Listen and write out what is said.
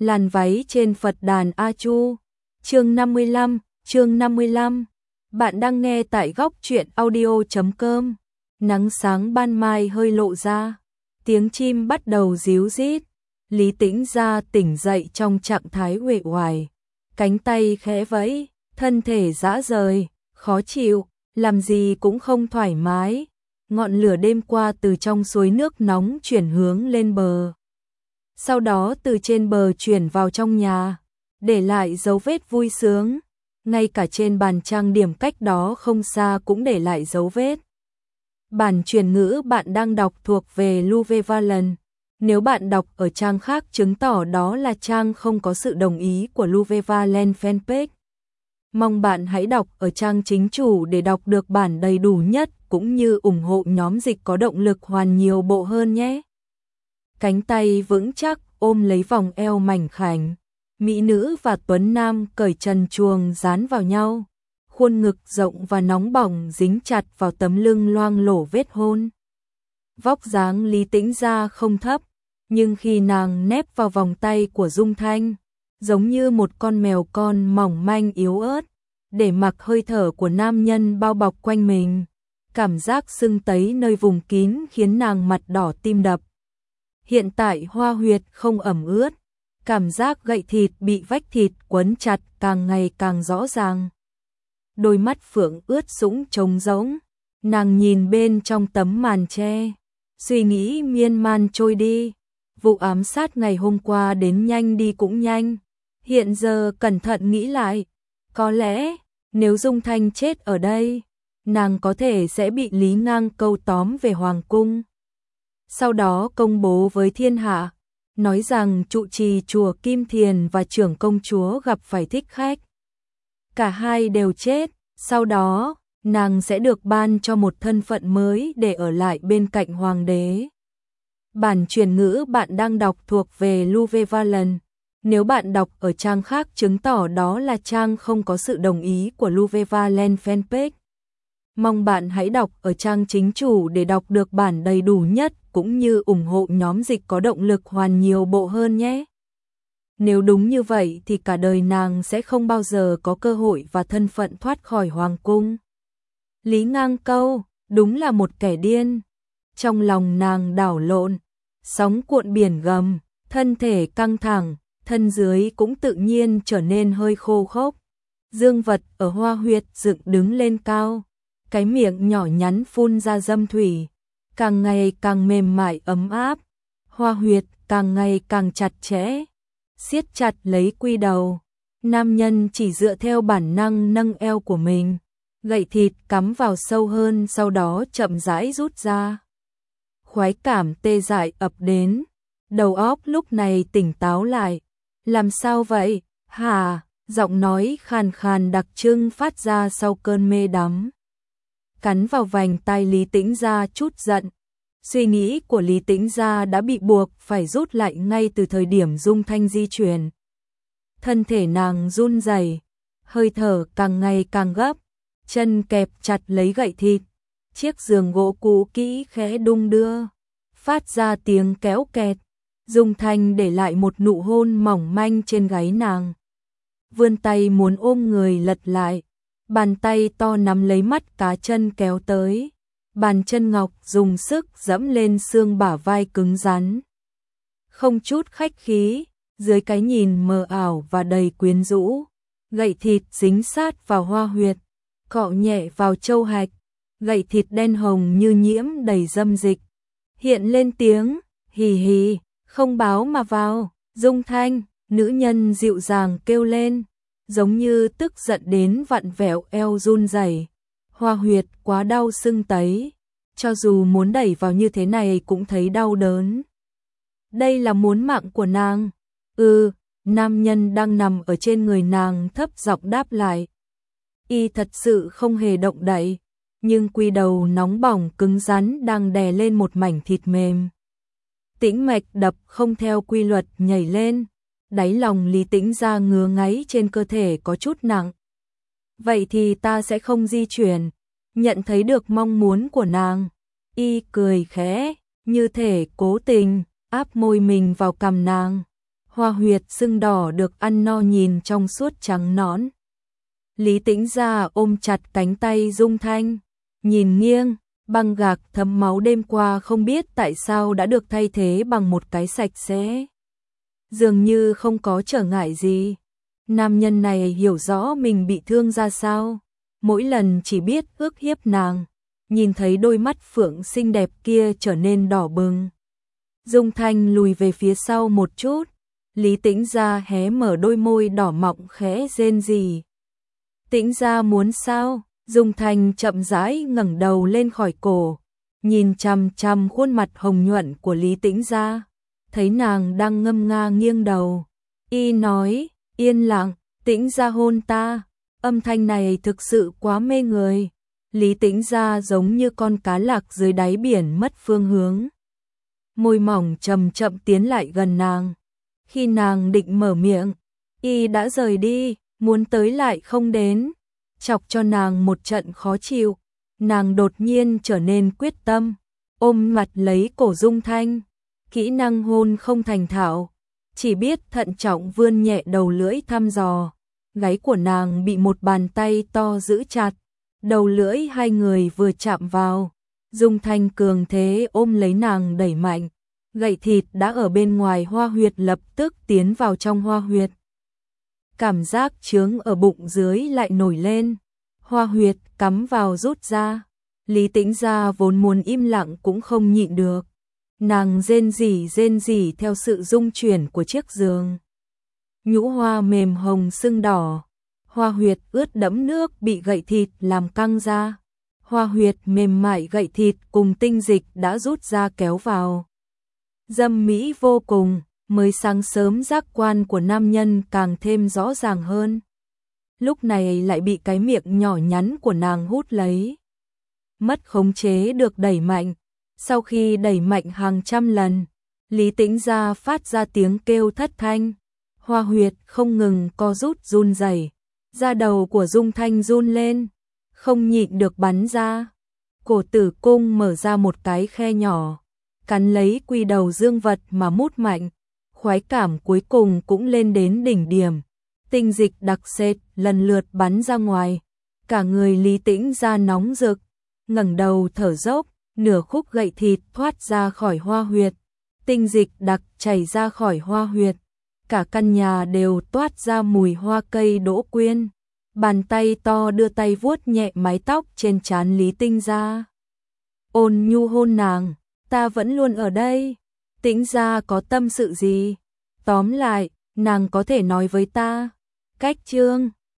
Làn váy trên Phật đàn A Chu. Chương 55. Bạn đang nghe tại góc truyện audio.com. Nắng sáng ban mai hơi lộ ra, tiếng chim bắt đầu ríu rít. Lý Tĩnh Gia tỉnh dậy trong trạng thái uể oải, cánh tay khẽ vẫy, thân thể rã rời, khó chịu, làm gì cũng không thoải mái. Ngọn lửa đêm qua từ trong suối nước nóng chuyển hướng lên bờ, sau đó từ trên bờ chuyển vào trong nhà, để lại dấu vết vui sướng. Ngay cả trên bàn trang điểm cách đó không xa cũng để lại dấu vết. Bản truyền ngữ bạn đang đọc thuộc về Louve Valen. Nếu bạn đọc ở trang khác chứng tỏ đó là trang không có sự đồng ý của Louve Valen fanpage. Mong bạn hãy đọc ở trang chính chủ để đọc được bản đầy đủ nhất, cũng như ủng hộ nhóm dịch có động lực hoàn nhiều bộ hơn nhé. Cánh tay vững chắc ôm lấy vòng eo mảnh khảnh, mỹ nữ và tuấn nam cởi trần truồng dán vào nhau, khuôn ngực rộng và nóng bỏng dính chặt vào tấm lưng loang lổ vết hôn. Vóc dáng Lý Tĩnh Gia không thấp, nhưng khi nàng nép vào vòng tay của Dung Thanh, giống như một con mèo con mỏng manh yếu ớt, để mặc hơi thở của nam nhân bao bọc quanh mình. Cảm giác sưng tấy nơi vùng kín khiến nàng mặt đỏ tim đập. Hiện tại hoa huyệt không ẩm ướt, cảm giác gậy thịt bị vách thịt quấn chặt càng ngày càng rõ ràng. Đôi mắt phượng ướt sũng trống rỗng, nàng nhìn bên trong tấm màn che, suy nghĩ miên man trôi đi. Vụ ám sát ngày hôm qua đến nhanh đi cũng nhanh. Hiện giờ cẩn thận nghĩ lại, có lẽ nếu Dung Thanh chết ở đây, nàng có thể sẽ bị Lý Ngang câu tóm về hoàng cung, sau đó công bố với thiên hạ, nói rằng trụ trì chùa Kim Thiền và trưởng công chúa gặp phải thích khách. Cả hai đều chết, sau đó nàng sẽ được ban cho một thân phận mới để ở lại bên cạnh hoàng đế. Bản truyền ngữ bạn đang đọc thuộc về Louve Valen. Nếu bạn đọc ở trang khác chứng tỏ đó là trang không có sự đồng ý của Louve Valen fanpage. Mong bạn hãy đọc ở trang chính chủ để đọc được bản đầy đủ nhất, cũng như ủng hộ nhóm dịch có động lực hoàn nhiều bộ hơn nhé. Nếu đúng như vậy thì cả đời nàng sẽ không bao giờ có cơ hội và thân phận thoát khỏi hoàng cung. Lý Ngang câu, đúng là một kẻ điên. Trong lòng nàng đảo lộn, sóng cuộn biển gầm, thân thể căng thẳng, thân dưới cũng tự nhiên trở nên hơi khô khốc. Dương vật ở hoa huyệt dựng đứng lên cao, cái miệng nhỏ nhắn phun ra dâm thủy, càng ngày càng mềm mại ấm áp, hoa huyệt càng ngày càng chặt chẽ, siết chặt lấy quy đầu. Nam nhân chỉ dựa theo bản năng nâng eo của mình, gậy thịt cắm vào sâu hơn, sau đó chậm rãi rút ra. Khoái cảm tê dại ập đến, đầu óc lúc này tỉnh táo lại. Làm sao vậy? Hả? Giọng nói khàn khàn đặc trưng phát ra sau cơn mê đắm. Cắn vào vành tai Lý Tĩnh Gia chút giận. Suy nghĩ của Lý Tĩnh Gia đã bị buộc phải rút lại ngay từ thời điểm Dung Thanh di chuyển. Thân thể nàng run rẩy, hơi thở càng ngày càng gấp, chân kẹp chặt lấy gậy thịt. Chiếc giường gỗ cũ kỹ khẽ đung đưa, phát ra tiếng kéo kẹt. Dung Thanh để lại một nụ hôn mỏng manh trên gáy nàng. Vươn tay muốn ôm người lật lại, bàn tay to nắm lấy mắt cá chân kéo tới. Bàn chân ngọc dùng sức dẫm lên xương bả vai cứng rắn. Không chút khách khí, dưới cái nhìn mờ ảo và đầy quyến rũ, gậy thịt dính sát vào hoa huyệt, cọ nhẹ vào châu hạch, gậy thịt đen hồng như nhiễm đầy dâm dịch. Hiện lên tiếng, hì hì, không báo mà vào. Dung Thanh, nữ nhân dịu dàng kêu lên, giống như tức giận đến vặn vẹo eo run rẩy. Hoa huyệt quá đau sưng tấy, cho dù muốn đẩy vào như thế này cũng thấy đau đớn. Đây là muốn mạng của nàng. Nam nhân đang nằm ở trên người nàng thấp giọng đáp lại. Y thật sự không hề động đậy, nhưng quy đầu nóng bỏng cứng rắn đang đè lên một mảnh thịt mềm. Tĩnh mạch đập không theo quy luật nhảy lên, đáy lòng Lý Tĩnh Gia ngứa ngáy trên cơ thể có chút nặng. Vậy thì ta sẽ không di chuyển. Nhận thấy được mong muốn của nàng, Y cười khẽ, như thể cố tình áp môi mình vào cằm nàng. Hoa huyệt sưng đỏ được ăn no nhìn trong suốt trắng nõn. Lý Tĩnh Gia ôm chặt cánh tay Dung Thanh, nhìn nghiêng, băng gạc thấm máu đêm qua không biết tại sao đã được thay thế bằng một cái sạch sẽ. Dường như không có trở ngại gì. Nam nhân này hiểu rõ mình bị thương ra sao, mỗi lần chỉ biết ước hiếp nàng, nhìn thấy đôi mắt phượng xinh đẹp kia trở nên đỏ bừng. Dung Thanh lùi về phía sau một chút, Lý Tĩnh Gia hé mở đôi môi đỏ mọng khẽ rên rỉ. Tĩnh Gia muốn sao? Dung Thanh chậm rãi ngẩng đầu lên khỏi cổ, nhìn chằm chằm khuôn mặt hồng nhuận của Lý Tĩnh Gia, thấy nàng đang ngâm nga nghiêng đầu. Y nói, yên lặng, Tĩnh Gia hôn ta. Âm thanh này thực sự quá mê người. Lý Tĩnh Gia giống như con cá lạc dưới đáy biển mất phương hướng. Môi mỏng chậm chậm tiến lại gần nàng. Khi nàng định mở miệng, Y đã rời đi, muốn tới lại không đến, chọc cho nàng một trận khó chịu. Nàng đột nhiên trở nên quyết tâm, ôm mặt lấy cổ Dung Thanh. Kỹ năng hôn không thành thạo, chỉ biết thận trọng vươn nhẹ đầu lưỡi thăm dò. Gáy của nàng bị một bàn tay to giữ chặt, đầu lưỡi hai người vừa chạm vào, Dung Thanh cường thế ôm lấy nàng đẩy mạnh, gậy thịt đã ở bên ngoài hoa huyệt lập tức tiến vào trong hoa huyệt. Cảm giác chướng ở bụng dưới lại nổi lên, hoa huyệt cắm vào rút ra, Lý Tĩnh Gia vốn muốn im lặng cũng không nhịn được. Nàng rên rỉ theo sự rung chuyển của chiếc giường. Nhũ hoa mềm hồng sưng đỏ, hoa huyệt ướt đẫm nước bị gậy thịt làm căng ra. Hoa huyệt mềm mại gậy thịt cùng tinh dịch đã rút ra kéo vào. Dâm mỹ vô cùng, mới sáng sớm giác quan của nam nhân càng thêm rõ ràng hơn. Lúc này lại bị cái miệng nhỏ nhắn của nàng hút lấy. Mất khống chế được đẩy mạnh. Sau khi đẩy mạnh hàng trăm lần, Lý Tĩnh Gia phát ra tiếng kêu thất thanh. Hoa huyệt không ngừng co rút run rẩy, da đầu của Dung Thanh run lên, không nhịn được bắn ra. Cổ tử cung mở ra một cái khe nhỏ, cắn lấy quy đầu dương vật mà mút mạnh. Khoái cảm cuối cùng cũng lên đến đỉnh điểm. Tinh dịch đặc sệt lần lượt bắn ra ngoài. Cả người Lý Tĩnh Gia nóng rực, ngẩng đầu thở dốc, nửa khúc gậy thịt thoát ra khỏi hoa huyệt. Tinh dịch đặc chảy ra khỏi hoa huyệt. Cả căn nhà đều toát ra mùi hoa cây đỗ quyên. Bàn tay to đưa tay vuốt nhẹ mái tóc trên trán Lý Tĩnh Gia. Ôn nhu hôn nàng, ta vẫn luôn ở đây. Tĩnh Gia có tâm sự gì? Tóm lại, nàng có thể nói với ta. Cách chương